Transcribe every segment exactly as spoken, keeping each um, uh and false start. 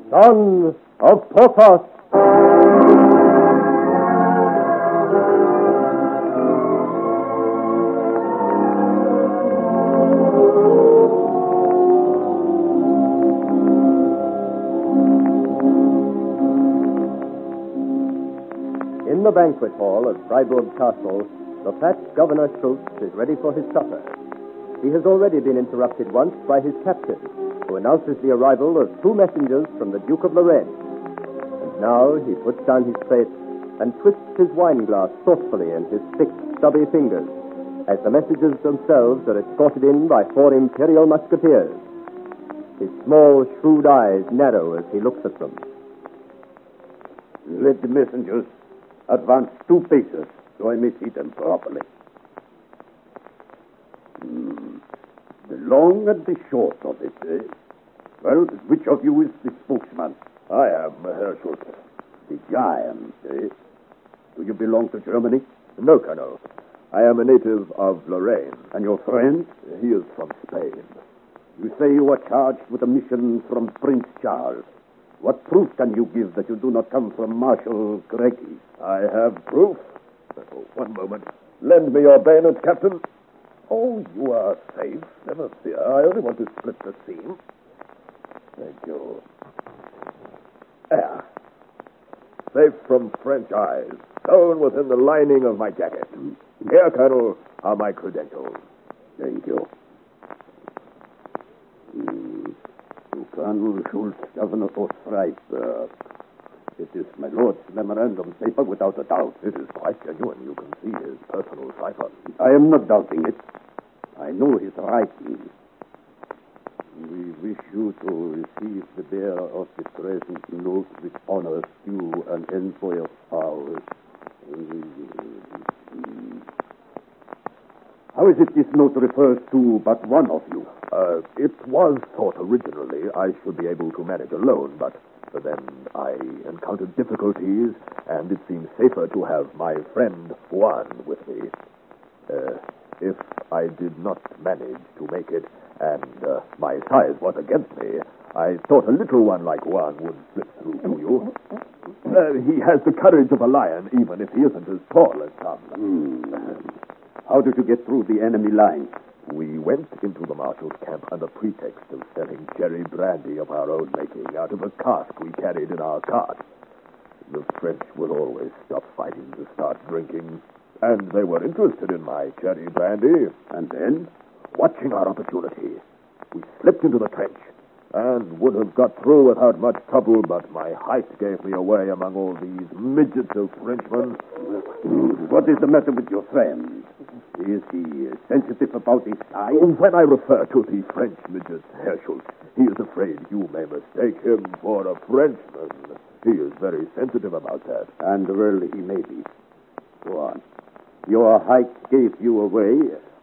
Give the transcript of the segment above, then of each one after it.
Son of Porthos. In the banquet hall at Freiburg Castle, the fat Governor Schultz is ready for his supper. He has already been interrupted once by his captain, who announces the arrival of two messengers from the Duke of Lorraine. And now he puts down his plate and twists his wine glass thoughtfully in his thick, stubby fingers, as the messengers themselves are escorted in by four imperial musketeers. His small, shrewd eyes narrow as he looks at them. Let the messengers advance two paces so I may see them properly. Hmm. The long and the short of it, eh? Well, which of you is the spokesman? I am, Herr Schultz. The giant, eh? Do you belong to Germany? No, Colonel. I am a native of Lorraine. And your friend? He is from Spain. You say you are charged with a mission from Prince Charles. What proof can you give that you do not come from Marshal Greggy? I have proof. Oh, one moment. Lend me your bayonet, Captain. Oh, you are safe. Never fear. I only want to split the seam. Thank you. There. Safe from French eyes. Sewn within the lining of my jacket. Here, Colonel, are my credentials. Thank you. Mm. To Colonel Schultz, Governor of Freiburg. It is my lord's memorandum paper without a doubt. It is quite genuine. You can see his personal cipher. I am not doubting it. I know his writing. We wish you to receive the bearer of the present note with honor due an envoy of ours. How is it this note refers to but one of you? Uh, it was thought originally I should be able to manage alone, but then I encountered difficulties, and it seemed safer to have my friend Juan with me. Uh, if I did not manage to make it, and uh, my size was against me, I thought a little one like Juan would slip through to you. Uh, he has the courage of a lion, even if he isn't as tall as some. Hmm. How did you get through the enemy lines? We went into the marshal's camp under pretext of selling cherry brandy of our own making out of a cask we carried in our cart. The French will always stop fighting to start drinking, and they were interested in my cherry brandy. And then, watching our opportunity, we slipped into the trench and would have got through without much trouble, but my height gave me away among all these midgets of Frenchmen. What is the matter with your friend? Is he sensitive about his size? When I refer to the French midget, Herr Schultz, he is afraid you may mistake him for a Frenchman. He is very sensitive about that. And well, he may be. Go on. Your height gave you away.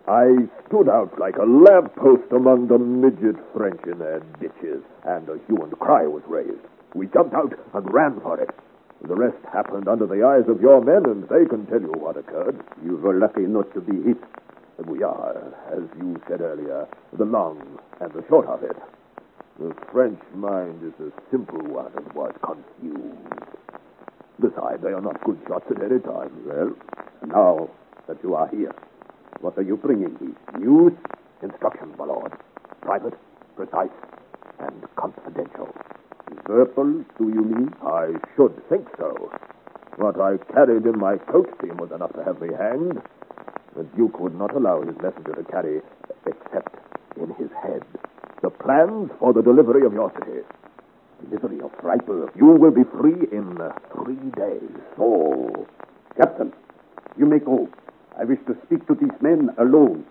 I stood out like a lamppost among the midget French in their ditches, and a hue and cry was raised. We jumped out and ran for it. The rest happened under the eyes of your men, and they can tell you what occurred. You were lucky not to be hit. We are, as you said earlier, the long and the short of it. The French mind is a simple one and was confused. Besides, they are not good shots at any time. Well, now that you are here, what are you bringing me? News? Instructions, my lord. Private, precise, and confidential. Verbal, do you mean? I should think so. What I carried in my coat team was enough to have me hanged. The Duke would not allow his messenger to carry, except in his head, the plans for the delivery of your city. Delivery of Freiburg? You will be free in uh, three days. Oh, Captain, you may go. I wish to speak to these men alone.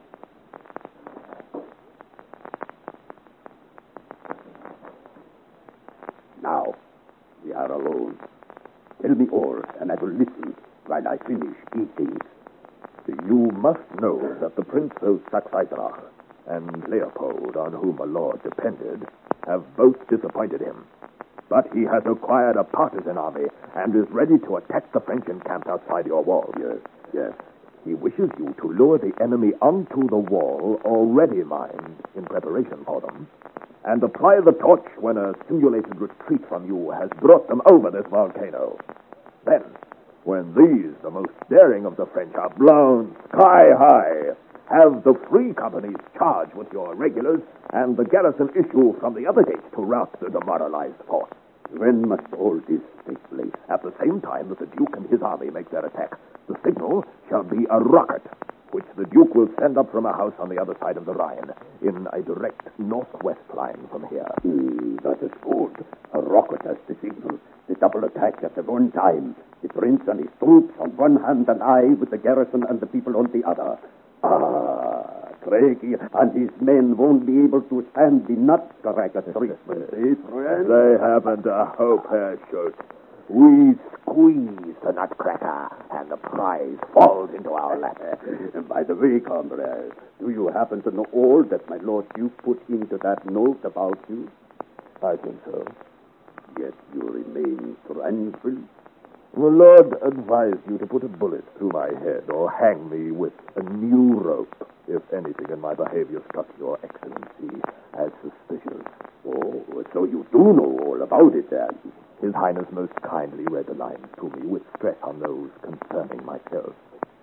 Now, we are alone. Tell me all, and I will listen while I finish eating. You must know that the Prince of Saxe-Eisenach and Leopold, on whom my lord depended, have both disappointed him. But he has acquired a partisan army and is ready to attack the French encamped outside your walls. Yes, yes. He wishes you to lure the enemy onto the wall already mined in preparation for them, and apply the torch when a simulated retreat from you has brought them over this volcano. Then, when these, the most daring of the French, are blown sky high, have the free companies charge with your regulars and the garrison issue from the other gate to rout the demoralized force. When must all this take place? At the same time that the Duke and his army make their attack, the signal shall be a rocket, which the Duke will send up from a house on the other side of the Rhine, in a direct northwest line from here. Mm, that is good. A rocket as the signal. The double attack at the one time. The prince and his troops on one hand, and I with the garrison and the people on the other. Ah, Craigie and his men won't be able to stand the nutcracker treatment, eh, friend? They haven't a hope, Herr Schultz. We squeeze the nutcracker, and the prize falls into our lap. By the way, comrade, do you happen to know all that my Lord Duke put into that note about you? I think so. Yet you remain tranquil. The Lord advised you to put a bullet through my head or hang me with a new rope if anything in my behavior struck your excellency as suspicious. Oh, so you do know all about it, then? His Highness most kindly read the lines to me with stress on those concerning myself.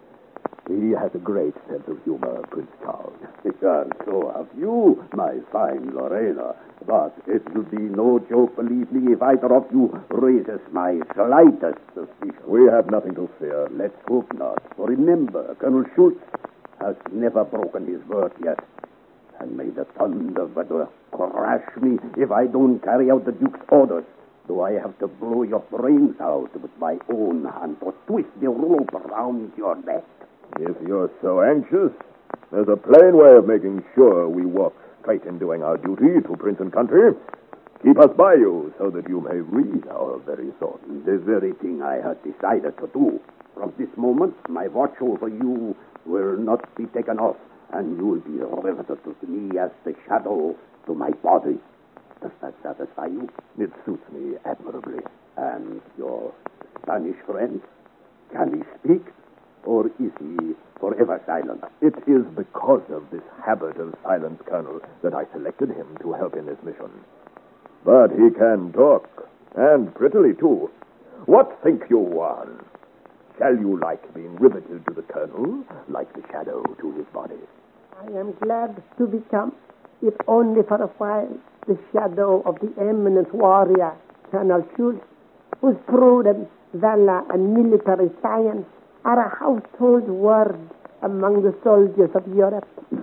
He has a great sense of humor, Prince Charles. And so have you, my fine Lorena. But it will be no joke, believe me, if either of you raises my slightest suspicion. We have nothing to fear. Let's hope not. For remember, Colonel Schultz has never broken his word yet. And may the thunder weather crash me if I don't carry out the Duke's orders. Do I have to blow your brains out with my own hand or twist the rope around your neck? If you're so anxious, there's a plain way of making sure we walk straight in doing our duty to prince and country. Keep us by you so that you may read our very thoughts. The very thing I had decided to do. From this moment, my watch over you will not be taken off, and you will be riveted to me as the shadow to my body. Does that satisfy you? It suits me admirably. And your Spanish friend? Can he speak? Or is he forever silent? It is because of this habit of silence, Colonel, that I selected him to help in this mission. But he can talk, and prettily, too. What think you, Juan? Shall you like being riveted to the Colonel, like the shadow to his body? I am glad to become, if only for a while, the shadow of the eminent warrior, Colonel Schultz, whose prudence, valor, and military science are a household word among the soldiers of Europe.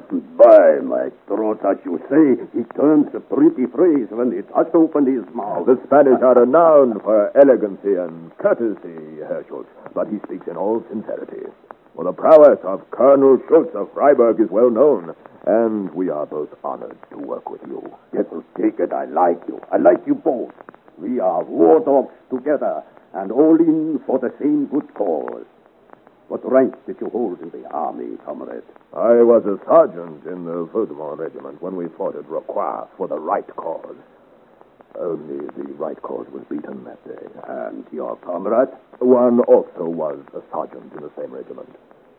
By my throat, as you say, he turns a pretty phrase when he does open his mouth. The Spanish are renowned for elegancy and courtesy, Herr Schultz, but he speaks in all sincerity. For the prowess of Colonel Schultz of Freiburg is well known, and we are both honored to work with you. Devil take it, I like you. I like you both. We are war dogs together, and all in for the same good cause. What rank did you hold in the army, comrade? I was a sergeant in the Vaudemont regiment when we fought at Rocroi for the right cause. Only the right cause was beaten that day. And your comrade? One also was a sergeant in the same regiment.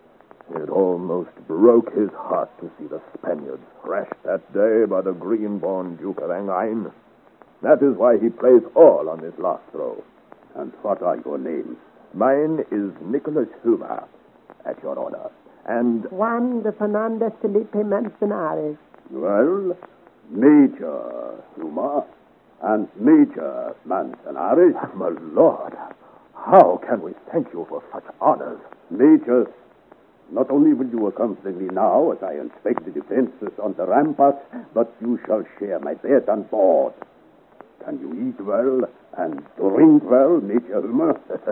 It almost broke his heart to see the Spaniards thrashed that day by the green-born Duke of Enghien. That is why he plays all on this last throw. And what are your names? Mine is Nicholas Huber, at your order. And Juan de Fernandez Felipe Manzanares. Well, Major Huber and Major Manzanares. My lord, how can we thank you for such honors? Majors, not only will you accompany me now as I inspect the defenses on the ramparts, but you shall share my bed on board. Can you eat well and drink well, Major Huber?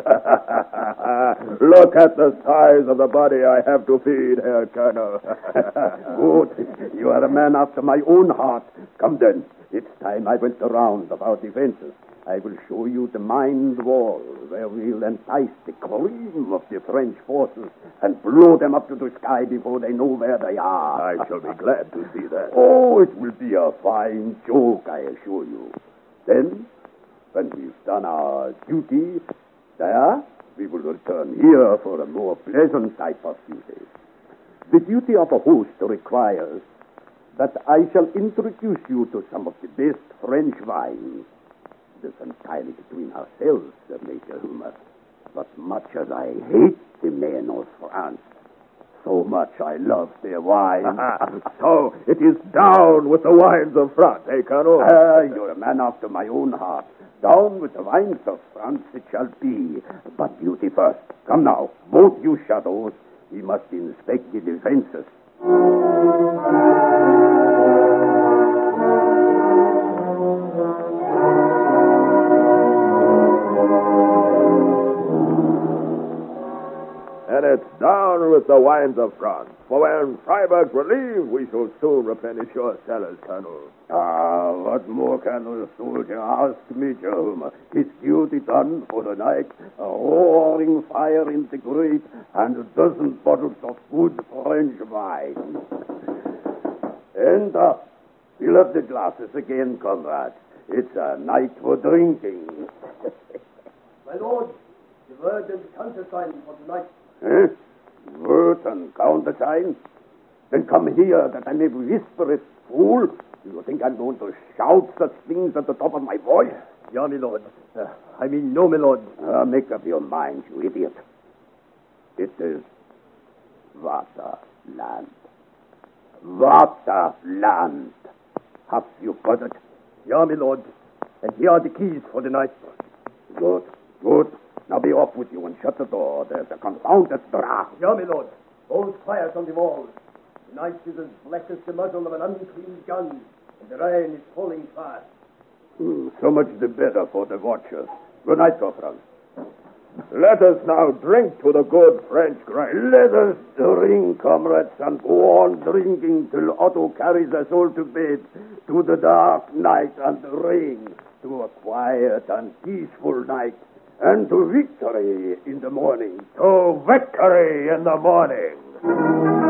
Look at the size of the body I have to feed, Herr Colonel. Good. You are a man after my own heart. Come then. It's time I went the round of our defenses. I will show you the mined wall where we'll entice the cream of the French forces and blow them up to the sky before they know where they are. I shall be glad to see that. Oh, it will be a fine joke, I assure you. Then, when we've done our duty, there, we will return here for a more pleasant type of duty. The duty of a host requires that I shall introduce you to some of the best French wines. It is entirely between ourselves, Sir Major Humor. But much as I hate the men of France, so much I love their wine. So it is down with the wines of France, eh, Colonel? Ah, you're a man after my own heart. Down with the wines of France it shall be. But duty first. Come now, both you shadows. We must inspect the defenses. And it's down with the wines of France. For when Freiburg's relieved, we shall soon replenish your cellars, Colonel. Ah, what more can a soldier ask, Major Humor? His duty done for the night, a roaring fire in the grate, and a dozen bottles of good French wine. And uh, fill up the glasses again, comrades. It's a night for drinking. My lord, the word and countersign for tonight. Eh? Word and countersign? Then come here that I may whisper it, fool. Do you think I'm going to shout such things at the top of my voice? Yeah, my lord. Uh, I mean, no, my lord. Uh, make up your mind, you idiot. It is Vaterland. Vaterland. Have you got it? Yeah, my lord. And here are the keys for the night. Good, good. Now be off with you and shut the door. There's a confounded draught. Yeah, my lord. Those fires on the walls. The night is as black as the muzzle of an unclean gun, and the rain is falling fast. Hmm, so much the better for the watchers. Good night, Corporal. Let us now drink to the good French grain. Let us drink, comrades, and go on drinking till Otto carries us all to bed, to the dark night and the rain, to a quiet and peaceful night, and to victory in the morning. To victory in the morning.